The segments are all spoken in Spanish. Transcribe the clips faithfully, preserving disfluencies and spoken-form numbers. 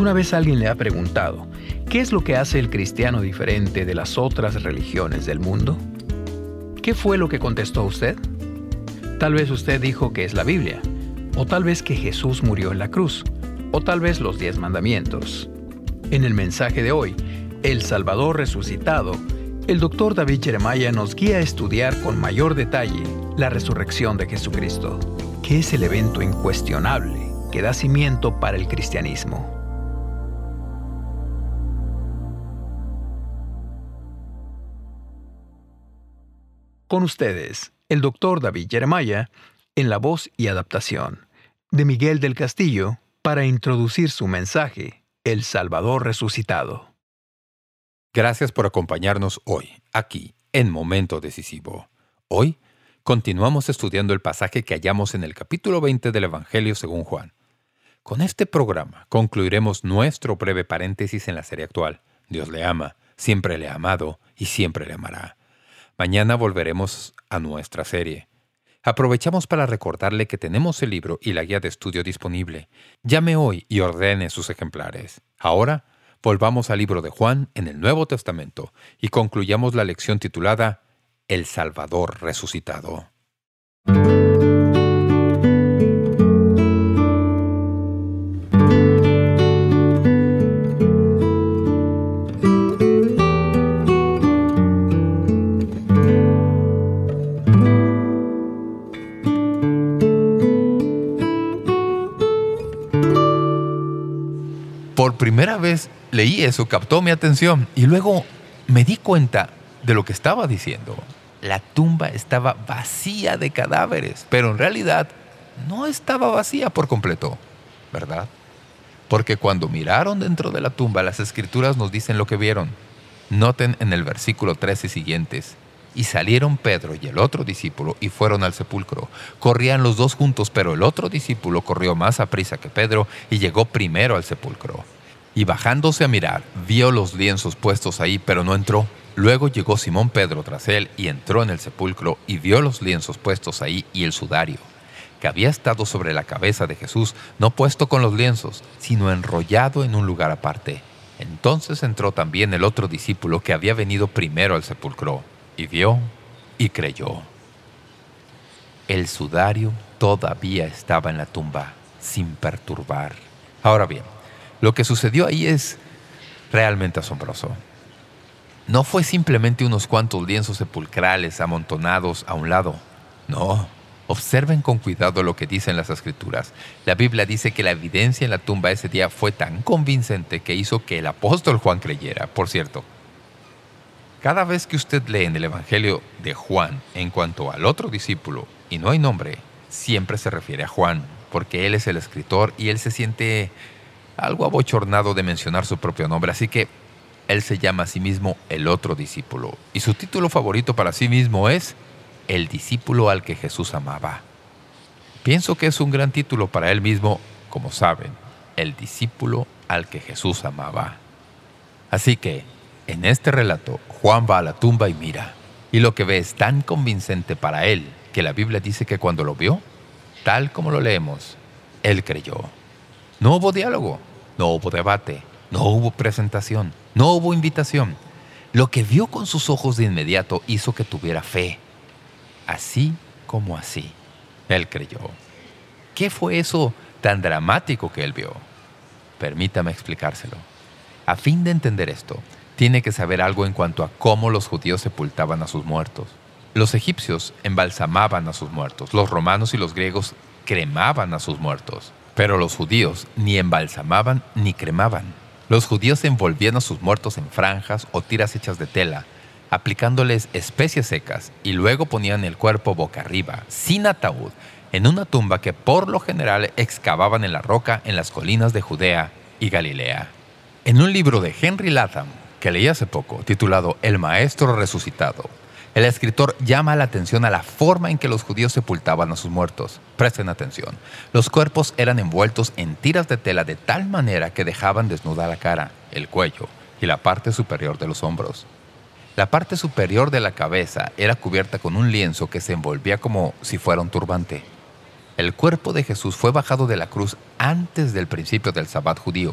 ¿Alguna vez alguien le ha preguntado qué es lo que hace el cristiano diferente de las otras religiones del mundo? ¿Qué fue lo que contestó usted? Tal vez usted dijo que es la Biblia, o tal vez que Jesús murió en la cruz, o tal vez los diez mandamientos. En el mensaje de hoy, El Salvador resucitado, el doctor David Jeremiah nos guía a estudiar con mayor detalle la resurrección de Jesucristo, que es el evento incuestionable que da cimiento para el cristianismo. Con ustedes, el doctor David Jeremiah, en la voz y adaptación de Miguel del Castillo, para introducir su mensaje, El Salvador resucitado. Gracias por acompañarnos hoy, aquí, en Momento Decisivo. Hoy, continuamos estudiando el pasaje que hallamos en el capítulo veinte del Evangelio según Juan. Con este programa concluiremos nuestro breve paréntesis en la serie actual. Dios le ama, siempre le ha amado y siempre le amará. Mañana volveremos a nuestra serie. Aprovechamos para recordarle que tenemos el libro y la guía de estudio disponible. Llame hoy y ordene sus ejemplares. Ahora, volvamos al libro de Juan en el Nuevo Testamento y concluyamos la lección titulada El Salvador resucitado. Por primera vez leí eso, captó mi atención y luego me di cuenta de lo que estaba diciendo. La tumba estaba vacía de cadáveres, pero en realidad no estaba vacía por completo, ¿verdad? Porque cuando miraron dentro de la tumba, las Escrituras nos dicen lo que vieron. Noten en el versículo tres y siguientes. Y salieron Pedro y el otro discípulo y fueron al sepulcro. Corrían los dos juntos, pero el otro discípulo corrió más aprisa que Pedro y llegó primero al sepulcro. Y bajándose a mirar, vio los lienzos puestos ahí, pero no entró. Luego llegó Simón Pedro tras él y entró en el sepulcro y vio los lienzos puestos ahí y el sudario, que había estado sobre la cabeza de Jesús, no puesto con los lienzos, sino enrollado en un lugar aparte. Entonces entró también el otro discípulo que había venido primero al sepulcro, y vio y creyó. El sudario todavía estaba en la tumba, sin perturbar. Ahora bien, lo que sucedió ahí es realmente asombroso. No fue simplemente unos cuantos lienzos sepulcrales amontonados a un lado. No, observen con cuidado lo que dicen las Escrituras. La Biblia dice que la evidencia en la tumba ese día fue tan convincente que hizo que el apóstol Juan creyera. Por cierto, cada vez que usted lee en el Evangelio de Juan en cuanto al otro discípulo y no hay nombre, siempre se refiere a Juan, porque él es el escritor y él se siente algo abochornado de mencionar su propio nombre, así que él se llama a sí mismo el otro discípulo. Y su título favorito para sí mismo es El discípulo al que Jesús amaba. Pienso que es un gran título para él mismo, como saben, el discípulo al que Jesús amaba. Así que, en este relato, Juan va a la tumba y mira. Y lo que ve es tan convincente para él que la Biblia dice que cuando lo vio, tal como lo leemos, él creyó. No hubo diálogo, no hubo debate, no hubo presentación, no hubo invitación. Lo que vio con sus ojos de inmediato hizo que tuviera fe. Así como así, él creyó. ¿Qué fue eso tan dramático que él vio? Permítame explicárselo. A fin de entender esto, tiene que saber algo en cuanto a cómo los judíos sepultaban a sus muertos. Los egipcios embalsamaban a sus muertos. Los romanos y los griegos cremaban a sus muertos. Pero los judíos ni embalsamaban ni cremaban. Los judíos envolvían a sus muertos en franjas o tiras hechas de tela, aplicándoles especias secas, y luego ponían el cuerpo boca arriba, sin ataúd, en una tumba que por lo general excavaban en la roca en las colinas de Judea y Galilea. En un libro de Henry Latham, que leí hace poco, titulado El Maestro Resucitado, el escritor llama la atención a la forma en que los judíos sepultaban a sus muertos. Presten atención. Los cuerpos eran envueltos en tiras de tela de tal manera que dejaban desnuda la cara, el cuello y la parte superior de los hombros. La parte superior de la cabeza era cubierta con un lienzo que se envolvía como si fuera un turbante. El cuerpo de Jesús fue bajado de la cruz antes del principio del Sabbat judío.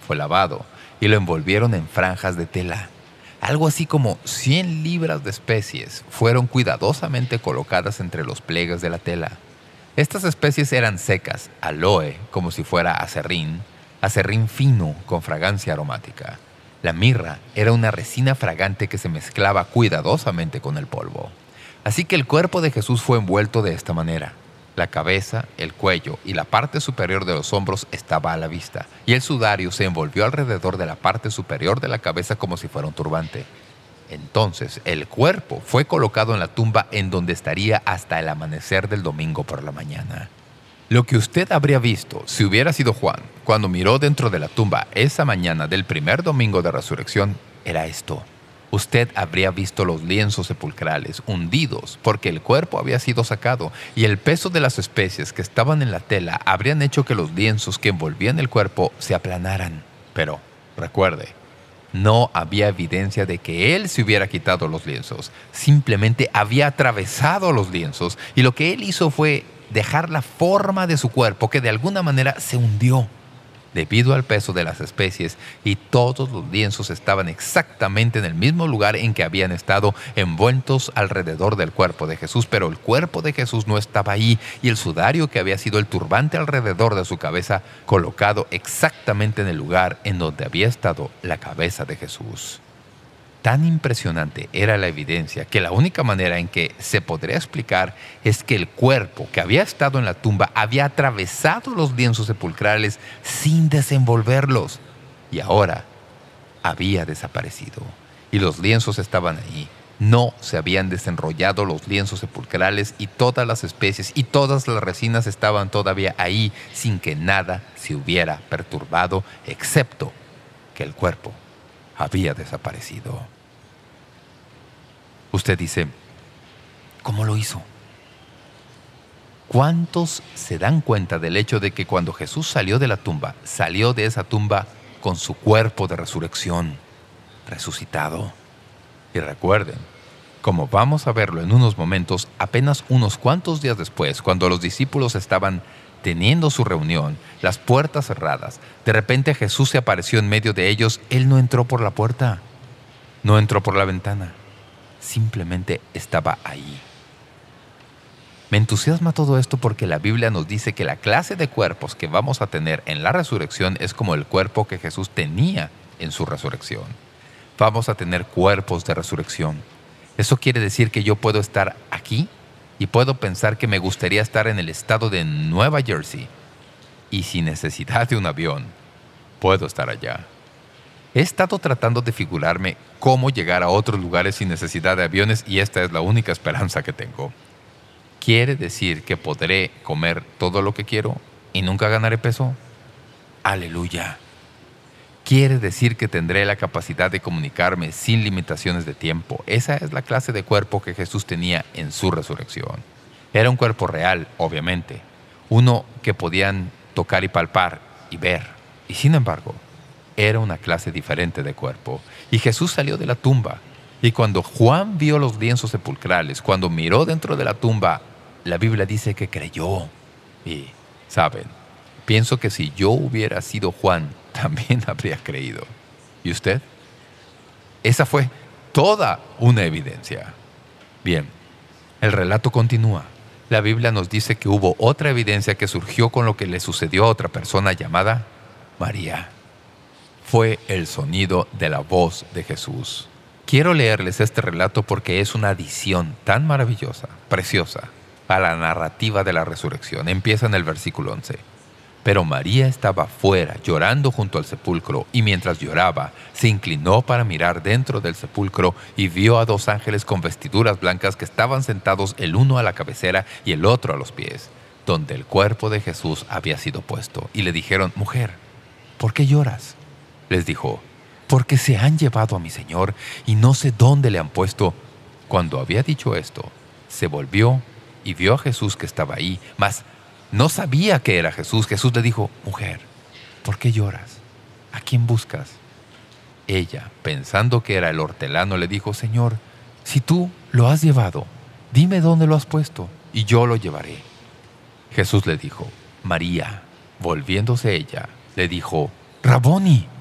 fue lavado y lo envolvieron en franjas de tela. Algo así como cien libras de especies fueron cuidadosamente colocadas entre los pliegues de la tela. Estas especies eran secas, aloe, como si fuera aserrín, aserrín fino con fragancia aromática. La mirra era una resina fragante que se mezclaba cuidadosamente con el polvo. Así que el cuerpo de Jesús fue envuelto de esta manera. La cabeza, el cuello y la parte superior de los hombros estaba a la vista, y el sudario se envolvió alrededor de la parte superior de la cabeza como si fuera un turbante. Entonces el cuerpo fue colocado en la tumba en donde estaría hasta el amanecer del domingo por la mañana. Lo que usted habría visto si hubiera sido Juan cuando miró dentro de la tumba esa mañana del primer domingo de resurrección era esto. Usted habría visto los lienzos sepulcrales hundidos porque el cuerpo había sido sacado y el peso de las especies que estaban en la tela habrían hecho que los lienzos que envolvían el cuerpo se aplanaran. Pero, recuerde, no había evidencia de que él se hubiera quitado los lienzos. Simplemente había atravesado los lienzos y lo que él hizo fue dejar la forma de su cuerpo que de alguna manera se hundió debido al peso de las especies, y todos los lienzos estaban exactamente en el mismo lugar en que habían estado envueltos alrededor del cuerpo de Jesús, pero el cuerpo de Jesús no estaba ahí y el sudario que había sido el turbante alrededor de su cabeza colocado exactamente en el lugar en donde había estado la cabeza de Jesús. Tan impresionante era la evidencia que la única manera en que se podría explicar es que el cuerpo que había estado en la tumba había atravesado los lienzos sepulcrales sin desenvolverlos y ahora había desaparecido. Y los lienzos estaban ahí. No se habían desenrollado los lienzos sepulcrales y todas las especies y todas las resinas estaban todavía ahí sin que nada se hubiera perturbado excepto que el cuerpo había desaparecido. Usted dice, ¿cómo lo hizo? ¿Cuántos se dan cuenta del hecho de que cuando Jesús salió de la tumba, salió de esa tumba con su cuerpo de resurrección, resucitado? Y recuerden, como vamos a verlo en unos momentos, apenas unos cuantos días después, cuando los discípulos estaban teniendo su reunión, las puertas cerradas, de repente Jesús se apareció en medio de ellos. Él no entró por la puerta, no entró por la ventana, simplemente estaba ahí. Me entusiasma todo esto porque la Biblia nos dice que la clase de cuerpos que vamos a tener en la resurrección es como el cuerpo que Jesús tenía en su resurrección. Vamos a tener cuerpos de resurrección. Eso quiere decir que yo puedo estar aquí y puedo pensar que me gustaría estar en el estado de Nueva Jersey. Y sin necesidad de un avión, puedo estar allá. He estado tratando de figurarme cómo llegar a otros lugares sin necesidad de aviones y esta es la única esperanza que tengo. ¿Quiere decir que podré comer todo lo que quiero y nunca ganaré peso? ¡Aleluya! Quiere decir que tendré la capacidad de comunicarme sin limitaciones de tiempo. Esa es la clase de cuerpo que Jesús tenía en su resurrección. Era un cuerpo real, obviamente. Uno que podían tocar y palpar y ver. Y sin embargo, era una clase diferente de cuerpo. Y Jesús salió de la tumba. Y cuando Juan vio los lienzos sepulcrales, cuando miró dentro de la tumba, la Biblia dice que creyó. Y, ¿saben? Pienso que si yo hubiera sido Juan, también habría creído. ¿Y usted? Esa fue toda una evidencia. Bien, el relato continúa. La Biblia nos dice que hubo otra evidencia que surgió con lo que le sucedió a otra persona llamada María. Fue el sonido de la voz de Jesús. Quiero leerles este relato porque es una adición tan maravillosa, preciosa, a la narrativa de la resurrección. Empieza en el versículo once. Pero María estaba fuera, llorando junto al sepulcro, y mientras lloraba, se inclinó para mirar dentro del sepulcro y vio a dos ángeles con vestiduras blancas que estaban sentados el uno a la cabecera y el otro a los pies, donde el cuerpo de Jesús había sido puesto. Y le dijeron, «Mujer, ¿por qué lloras?» Les dijo, «Porque se han llevado a mi Señor y no sé dónde le han puesto». Cuando había dicho esto, se volvió y vio a Jesús que estaba ahí, mas no sabía que era Jesús. Jesús le dijo, «Mujer, ¿por qué lloras? ¿A quién buscas?» Ella, pensando que era el hortelano, le dijo, «Señor, si tú lo has llevado, dime dónde lo has puesto, y yo lo llevaré». Jesús le dijo, «María». Volviéndose ella, le dijo, «Raboni»,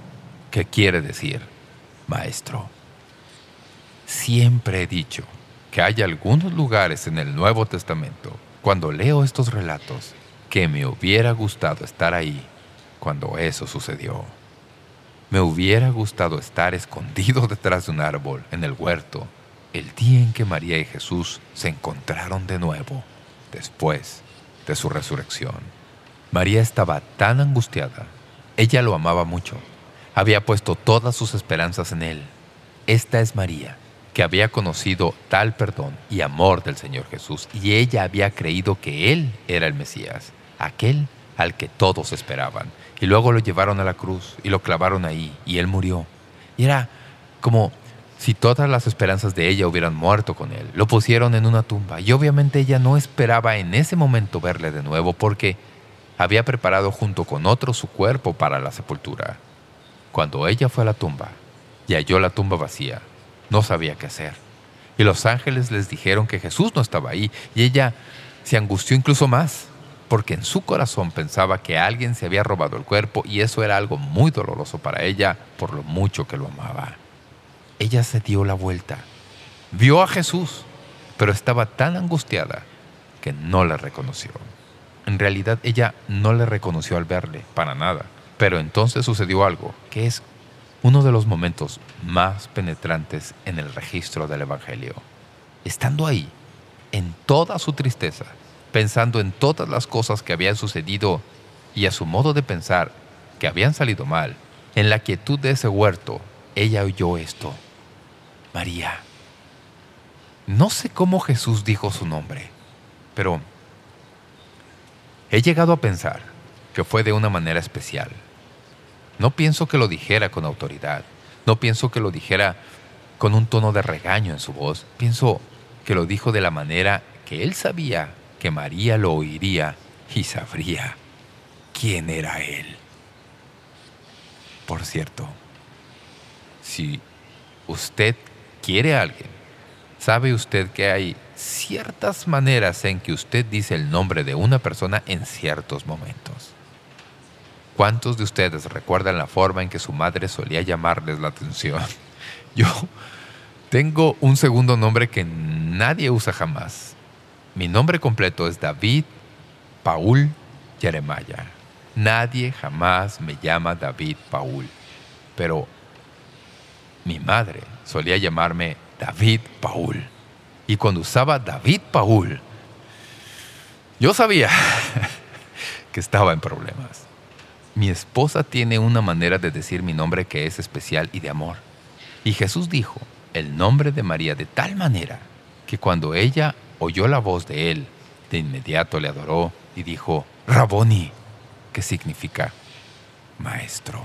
que quiere decir Maestro. Siempre he dicho que hay algunos lugares en el Nuevo Testamento, cuando leo estos relatos, que me hubiera gustado estar ahí cuando eso sucedió. Me hubiera gustado estar escondido detrás de un árbol en el huerto el día en que María y Jesús se encontraron de nuevo, después de su resurrección. María estaba tan angustiada. Ella lo amaba mucho. Había puesto todas sus esperanzas en Él. Esta es María, que había conocido tal perdón y amor del Señor Jesús, y ella había creído que Él era el Mesías, aquel al que todos esperaban. Y luego lo llevaron a la cruz y lo clavaron ahí, y Él murió. Y era como si todas las esperanzas de ella hubieran muerto con Él. Lo pusieron en una tumba, y obviamente ella no esperaba en ese momento verle de nuevo, porque había preparado junto con otro su cuerpo para la sepultura. Cuando ella fue a la tumba y halló la tumba vacía, no sabía qué hacer. Y los ángeles les dijeron que Jesús no estaba ahí, y ella se angustió incluso más, porque en su corazón pensaba que alguien se había robado el cuerpo, y eso era algo muy doloroso para ella por lo mucho que lo amaba. Ella se dio la vuelta, vio a Jesús, pero estaba tan angustiada que no le reconoció. En realidad ella no le reconoció al verle, para nada. Pero entonces sucedió algo que es uno de los momentos más penetrantes en el registro del Evangelio. Estando ahí, en toda su tristeza, pensando en todas las cosas que habían sucedido y a su modo de pensar que habían salido mal, en la quietud de ese huerto, ella oyó esto: María. No sé cómo Jesús dijo su nombre, pero he llegado a pensar que fue de una manera especial. No pienso que lo dijera con autoridad. No pienso que lo dijera con un tono de regaño en su voz. Pienso que lo dijo de la manera que él sabía que María lo oiría y sabría quién era él. Por cierto, si usted quiere a alguien, ¿sabe usted que hay ciertas maneras en que usted dice el nombre de una persona en ciertos momentos? ¿Cuántos de ustedes recuerdan la forma en que su madre solía llamarles la atención? Yo tengo un segundo nombre que nadie usa jamás. Mi nombre completo es David Paul Jeremiah. Nadie jamás me llama David Paul. Pero mi madre solía llamarme David Paul. Y cuando usaba David Paul, yo sabía que estaba en problemas. Mi esposa tiene una manera de decir mi nombre que es especial y de amor. Y Jesús dijo el nombre de María de tal manera que cuando ella oyó la voz de él, de inmediato le adoró y dijo, Raboni, que significa maestro.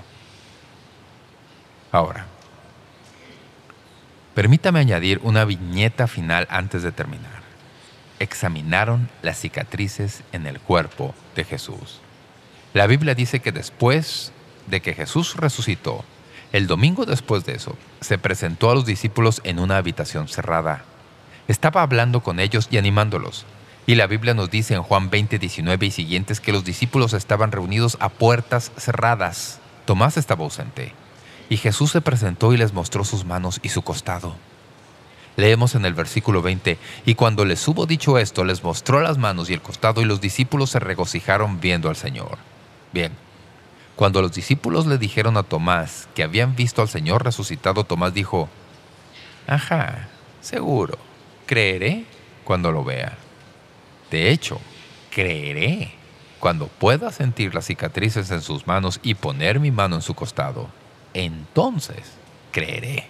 Ahora, permítame añadir una viñeta final antes de terminar. Examinaron las cicatrices en el cuerpo de Jesús. La Biblia dice que después de que Jesús resucitó, el domingo después de eso, se presentó a los discípulos en una habitación cerrada. Estaba hablando con ellos y animándolos. Y la Biblia nos dice en Juan veinte, diecinueve y siguientes que los discípulos estaban reunidos a puertas cerradas. Tomás estaba ausente. Y Jesús se presentó y les mostró sus manos y su costado. Leemos en el versículo veinte, y cuando les hubo dicho esto, les mostró las manos y el costado, y los discípulos se regocijaron viendo al Señor. Bien, cuando los discípulos le dijeron a Tomás que habían visto al Señor resucitado, Tomás dijo, «Ajá, seguro, creeré cuando lo vea. De hecho, creeré cuando pueda sentir las cicatrices en sus manos y poner mi mano en su costado. Entonces, creeré».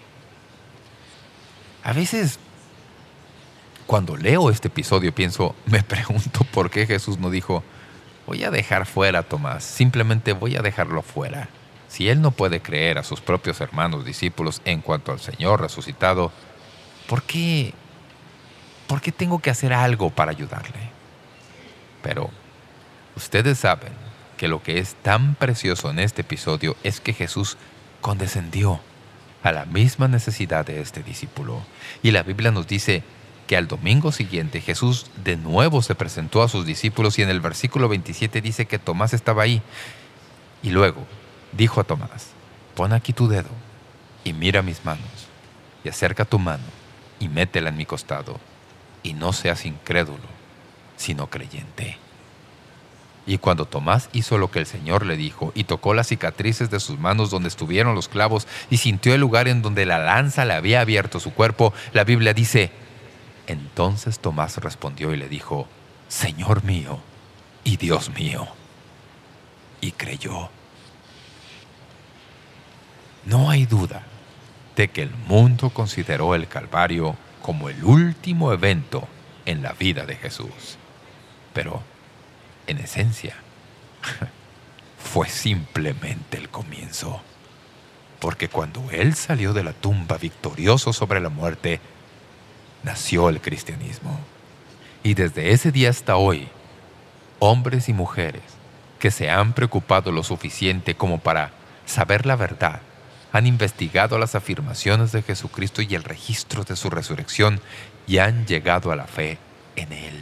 A veces, cuando leo este episodio, pienso, me pregunto por qué Jesús no dijo, voy a dejar fuera a Tomás, simplemente voy a dejarlo fuera. Si él no puede creer a sus propios hermanos discípulos en cuanto al Señor resucitado, ¿por qué, ¿por qué tengo que hacer algo para ayudarle? Pero ustedes saben que lo que es tan precioso en este episodio es que Jesús condescendió a la misma necesidad de este discípulo. Y la Biblia nos dice que al domingo siguiente Jesús de nuevo se presentó a sus discípulos y en el versículo veintisiete dice que Tomás estaba ahí. Y luego dijo a Tomás, pon aquí tu dedo y mira mis manos, y acerca tu mano y métela en mi costado, y no seas incrédulo, sino creyente. Y cuando Tomás hizo lo que el Señor le dijo y tocó las cicatrices de sus manos donde estuvieron los clavos y sintió el lugar en donde la lanza le había abierto su cuerpo, la Biblia dice: entonces Tomás respondió y le dijo: Señor mío y Dios mío. Y creyó. No hay duda de que el mundo consideró el Calvario como el último evento en la vida de Jesús. Pero, en esencia, fue simplemente el comienzo. Porque cuando Él salió de la tumba victorioso sobre la muerte, nació el cristianismo. Y desde ese día hasta hoy, hombres y mujeres que se han preocupado lo suficiente como para saber la verdad, han investigado las afirmaciones de Jesucristo y el registro de su resurrección y han llegado a la fe en Él.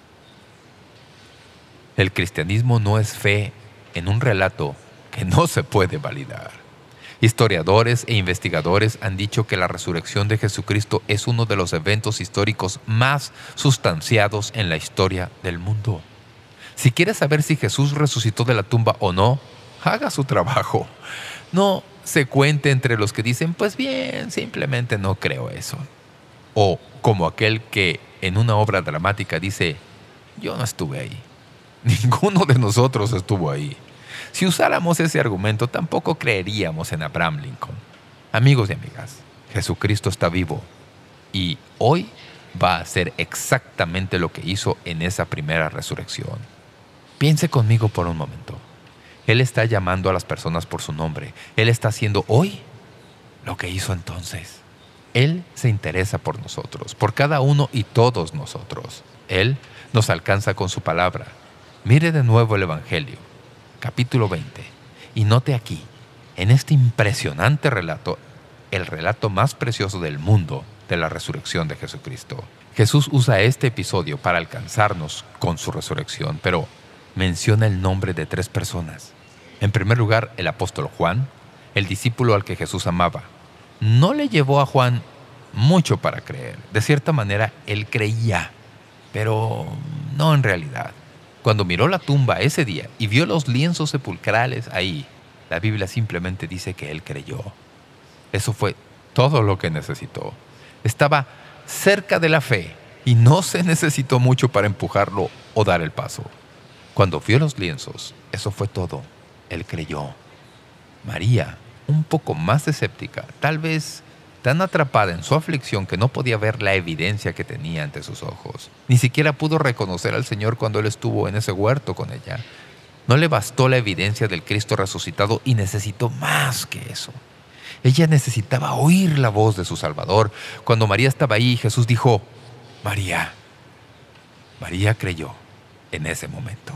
El cristianismo no es fe en un relato que no se puede validar. Historiadores e investigadores han dicho que la resurrección de Jesucristo es uno de los eventos históricos más sustanciados en la historia del mundo. Si quiere saber si Jesús resucitó de la tumba o no, haga su trabajo. No se cuente entre los que dicen: pues bien, simplemente no creo eso. O como aquel que en una obra dramática dice: yo no estuve ahí. Ninguno de nosotros estuvo ahí. Si usáramos ese argumento, tampoco creeríamos en Abraham Lincoln. Amigos y amigas, Jesucristo está vivo y hoy va a hacer exactamente lo que hizo en esa primera resurrección. Piense conmigo por un momento. Él está llamando a las personas por su nombre. Él está haciendo hoy lo que hizo entonces. Él se interesa por nosotros, por cada uno y todos nosotros. Él nos alcanza con su palabra. Mire de nuevo el Evangelio, capítulo veinte, y note aquí, en este impresionante relato, el relato más precioso del mundo de la resurrección de Jesucristo. Jesús usa este episodio para alcanzarnos con su resurrección, pero menciona el nombre de tres personas. En primer lugar, el apóstol Juan, el discípulo al que Jesús amaba. No le llevó a Juan mucho para creer. De cierta manera, él creía, pero no en realidad. Cuando miró la tumba ese día y vio los lienzos sepulcrales ahí, la Biblia simplemente dice que él creyó. Eso fue todo lo que necesitó. Estaba cerca de la fe y no se necesitó mucho para empujarlo o dar el paso. Cuando vio los lienzos, eso fue todo. Él creyó. María, un poco más escéptica, tal vez tan atrapada en su aflicción que no podía ver la evidencia que tenía ante sus ojos. Ni siquiera pudo reconocer al Señor cuando Él estuvo en ese huerto con ella. No le bastó la evidencia del Cristo resucitado y necesitó más que eso. Ella necesitaba oír la voz de su Salvador. Cuando María estaba ahí, Jesús dijo: María. María creyó en ese momento.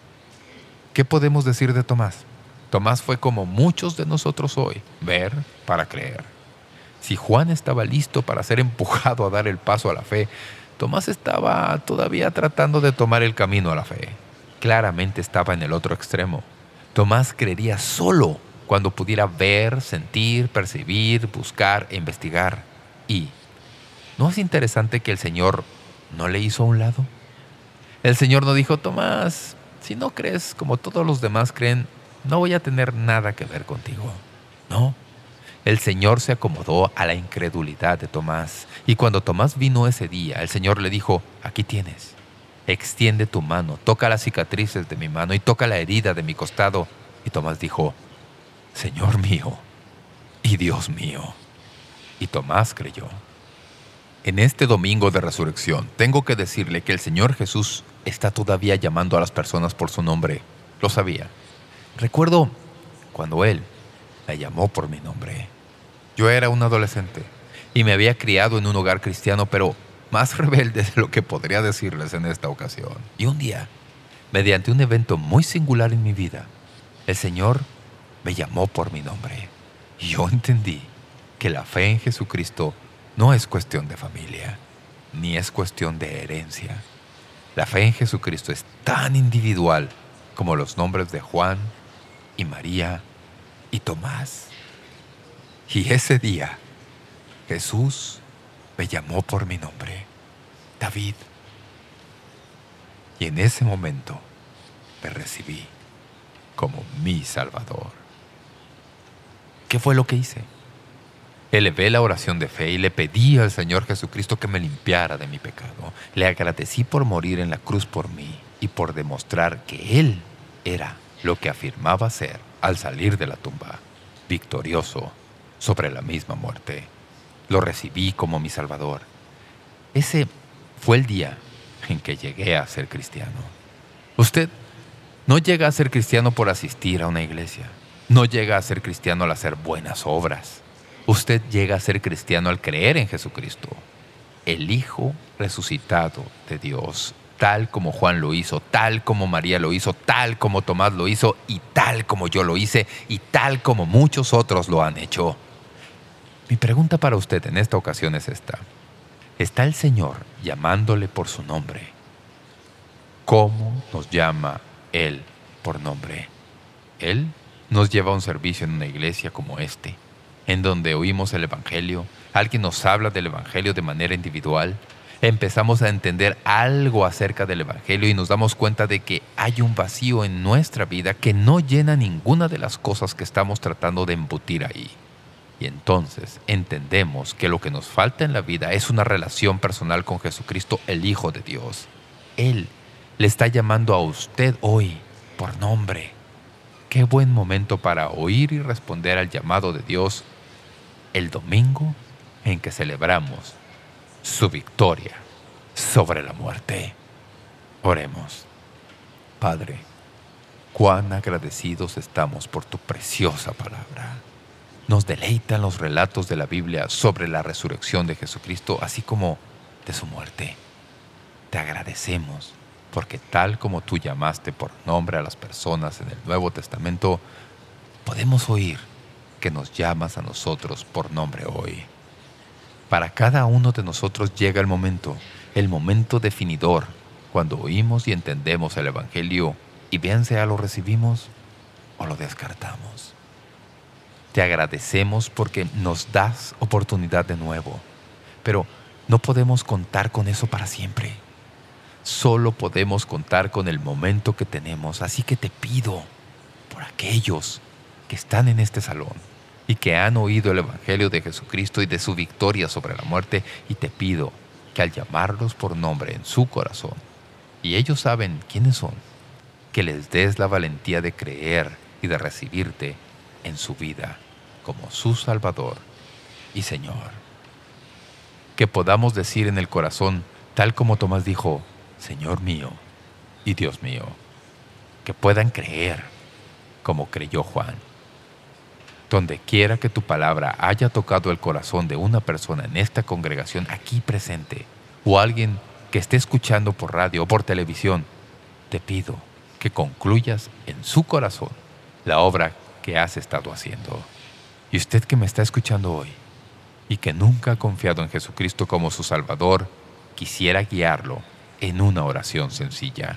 ¿Qué podemos decir de Tomás? Tomás fue como muchos de nosotros hoy, ver para creer. Si Juan estaba listo para ser empujado a dar el paso a la fe, Tomás estaba todavía tratando de tomar el camino a la fe. Claramente estaba en el otro extremo. Tomás creería solo cuando pudiera ver, sentir, percibir, buscar e investigar. Y, ¿no es interesante que el Señor no le hizo a un lado? El Señor no dijo: Tomás, si no crees como todos los demás creen, no voy a tener nada que ver contigo. No. El Señor se acomodó a la incredulidad de Tomás. Y cuando Tomás vino ese día, el Señor le dijo: aquí tienes. Extiende tu mano, toca las cicatrices de mi mano y toca la herida de mi costado. Y Tomás dijo: Señor mío y Dios mío. Y Tomás creyó. En este domingo de resurrección, tengo que decirle que el Señor Jesús está todavía llamando a las personas por su nombre. Lo sabía. Recuerdo cuando Él me llamó por mi nombre. Yo era un adolescente y me había criado en un hogar cristiano, pero más rebelde de lo que podría decirles en esta ocasión. Y un día, mediante un evento muy singular en mi vida, el Señor me llamó por mi nombre. Y yo entendí que la fe en Jesucristo no es cuestión de familia, ni es cuestión de herencia. La fe en Jesucristo es tan individual como los nombres de Juan y María y Tomás. Y ese día, Jesús me llamó por mi nombre, David. Y en ese momento me recibí como mi Salvador. ¿Qué fue lo que hice? Elevé la oración de fe y le pedí al Señor Jesucristo que me limpiara de mi pecado. Le agradecí por morir en la cruz por mí y por demostrar que Él era lo que afirmaba ser al salir de la tumba, victorioso sobre la misma muerte. Lo recibí como mi Salvador. Ese fue el día en que llegué a ser cristiano. Usted no llega a ser cristiano por asistir a una iglesia. No llega a ser cristiano al hacer buenas obras. Usted llega a ser cristiano al creer en Jesucristo, el Hijo resucitado de Dios, tal como Juan lo hizo, tal como María lo hizo, tal como Tomás lo hizo y tal como yo lo hice y tal como muchos otros lo han hecho. Mi pregunta para usted en esta ocasión es esta. ¿Está el Señor llamándole por su nombre? ¿Cómo nos llama Él por nombre? Él nos lleva a un servicio en una iglesia como este, en donde oímos el Evangelio, alguien nos habla del Evangelio de manera individual, empezamos a entender algo acerca del Evangelio y nos damos cuenta de que hay un vacío en nuestra vida que no llena ninguna de las cosas que estamos tratando de embutir ahí. Y entonces entendemos que lo que nos falta en la vida es una relación personal con Jesucristo, el Hijo de Dios. Él le está llamando a usted hoy por nombre. Qué buen momento para oír y responder al llamado de Dios el domingo en que celebramos su victoria sobre la muerte. Oremos. Padre, cuán agradecidos estamos por tu preciosa palabra. Nos deleitan los relatos de la Biblia sobre la resurrección de Jesucristo, así como de su muerte. Te agradecemos porque tal como tú llamaste por nombre a las personas en el Nuevo Testamento, podemos oír que nos llamas a nosotros por nombre hoy. Para cada uno de nosotros llega el momento, el momento definidor, cuando oímos y entendemos el Evangelio y bien sea lo recibimos o lo descartamos. Te agradecemos porque nos das oportunidad de nuevo, pero no podemos contar con eso para siempre. Solo podemos contar con el momento que tenemos, así que te pido por aquellos que están en este salón y que han oído el Evangelio de Jesucristo y de su victoria sobre la muerte, y te pido que al llamarlos por nombre en su corazón, y ellos saben quiénes son, que les des la valentía de creer y de recibirte en su vida como su Salvador y Señor. Que podamos decir en el corazón, tal como Tomás dijo, Señor mío y Dios mío. Que puedan creer como creyó Juan. Donde quiera que tu palabra haya tocado el corazón de una persona en esta congregación aquí presente, o alguien que esté escuchando por radio o por televisión, te pido que concluyas en su corazón la obra que has estado haciendo. Y usted que me está escuchando hoy y que nunca ha confiado en Jesucristo como su Salvador, quisiera guiarlo en una oración sencilla.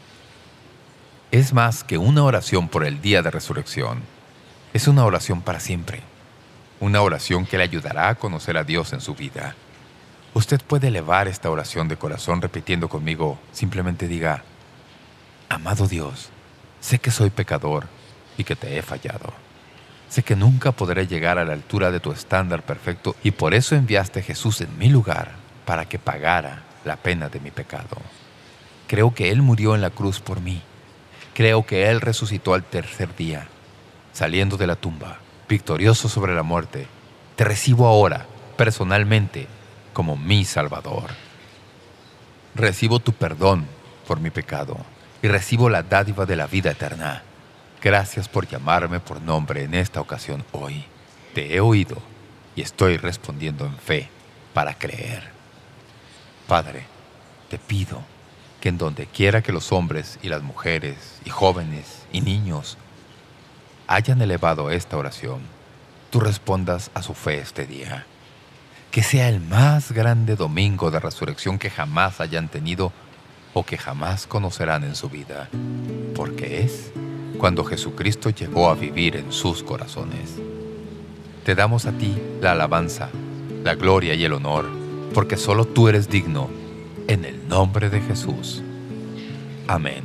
Es más que una oración por el día de resurrección. Es una oración para siempre. Una oración que le ayudará a conocer a Dios en su vida. Usted puede elevar esta oración de corazón repitiendo conmigo. Simplemente diga, amado Dios, sé que soy pecador y que te he fallado. Sé que nunca podré llegar a la altura de tu estándar perfecto y por eso enviaste a Jesús en mi lugar para que pagara la pena de mi pecado. Creo que Él murió en la cruz por mí. Creo que Él resucitó al tercer día, saliendo de la tumba, victorioso sobre la muerte. Te recibo ahora, personalmente, como mi Salvador. Recibo tu perdón por mi pecado y recibo la dádiva de la vida eterna. Gracias por llamarme por nombre en esta ocasión hoy. Te he oído y estoy respondiendo en fe para creer. Padre, te pido que en donde quiera que los hombres y las mujeres y jóvenes y niños hayan elevado esta oración, tú respondas a su fe este día. Que sea el más grande domingo de resurrección que jamás hayan tenido o que jamás conocerán en su vida, porque es cuando Jesucristo llegó a vivir en sus corazones. te damos a ti la alabanza, la gloria y el honor, porque solo tú eres digno, en el nombre de Jesús. Amén.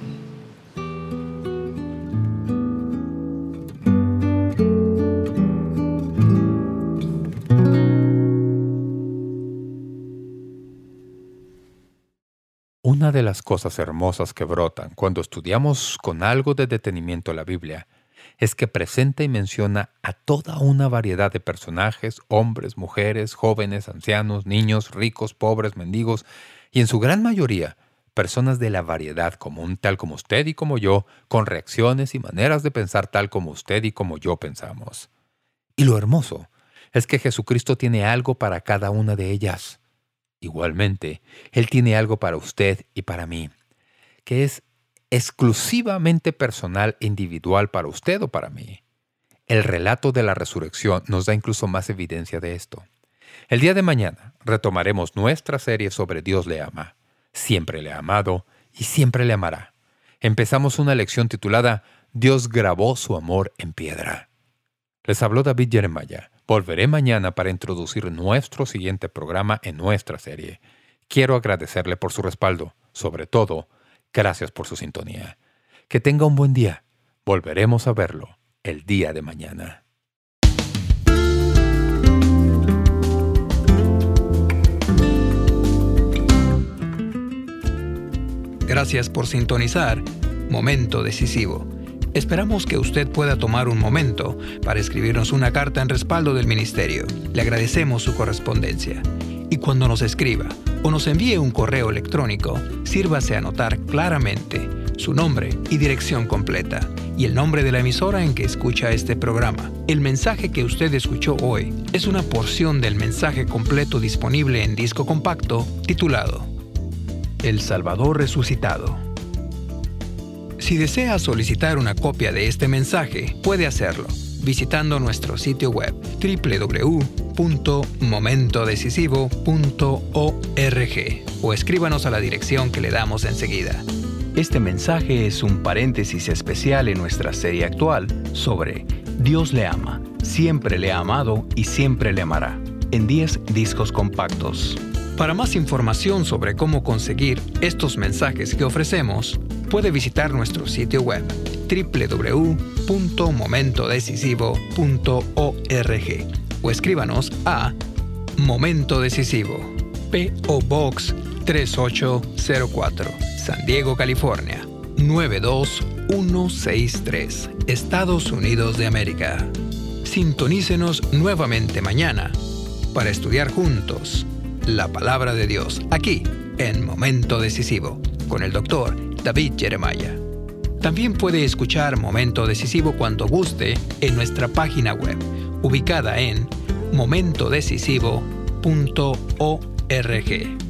Una de las cosas hermosas que brotan cuando estudiamos con algo de detenimiento la Biblia es que presenta y menciona a toda una variedad de personajes, hombres, mujeres, jóvenes, ancianos, niños, ricos, pobres, mendigos, y en su gran mayoría, personas de la variedad común, tal como usted y como yo, con reacciones y maneras de pensar tal como usted y como yo pensamos. Y lo hermoso es que Jesucristo tiene algo para cada una de ellas. Igualmente, Él tiene algo para usted y para mí, que es exclusivamente personal e individual para usted o para mí. El relato de la resurrección nos da incluso más evidencia de esto. El día de mañana retomaremos nuestra serie sobre Dios le ama. Siempre le ha amado y siempre le amará. Empezamos una lección titulada Dios grabó su amor en piedra. Les habló David Jeremiah. Volveré mañana para introducir nuestro siguiente programa en nuestra serie. Quiero agradecerle por su respaldo. Sobre todo, gracias por su sintonía. Que tenga un buen día. Volveremos a verlo el día de mañana. Gracias por sintonizar Momento Decisivo. Esperamos que usted pueda tomar un momento para escribirnos una carta en respaldo del ministerio. Le agradecemos su correspondencia. Y cuando nos escriba o nos envíe un correo electrónico, sírvase a anotar claramente su nombre y dirección completa y el nombre de la emisora en que escucha este programa. El mensaje que usted escuchó hoy es una porción del mensaje completo disponible en disco compacto titulado El Salvador Resucitado. Si desea solicitar una copia de este mensaje, puede hacerlo visitando nuestro sitio web doble u doble u doble u punto momento decisivo punto org o escríbanos a la dirección que le damos enseguida. Este mensaje es un paréntesis especial en nuestra serie actual sobre Dios le ama, siempre le ha amado y siempre le amará, en diez discos compactos. Para más información sobre cómo conseguir estos mensajes que ofrecemos, puede visitar nuestro sitio web doble u doble u doble u punto momento decisivo punto org o escríbanos a Momento Decisivo, P O Box tres ocho cero cuatro, San Diego, California, nueve dos uno seis tres, Estados Unidos de América. Sintonícenos nuevamente mañana para estudiar juntos la Palabra de Dios, aquí en Momento Decisivo, con el doctor David Jeremiah. También puede escuchar Momento Decisivo cuando guste en nuestra página web, ubicada en momento decisivo punto org.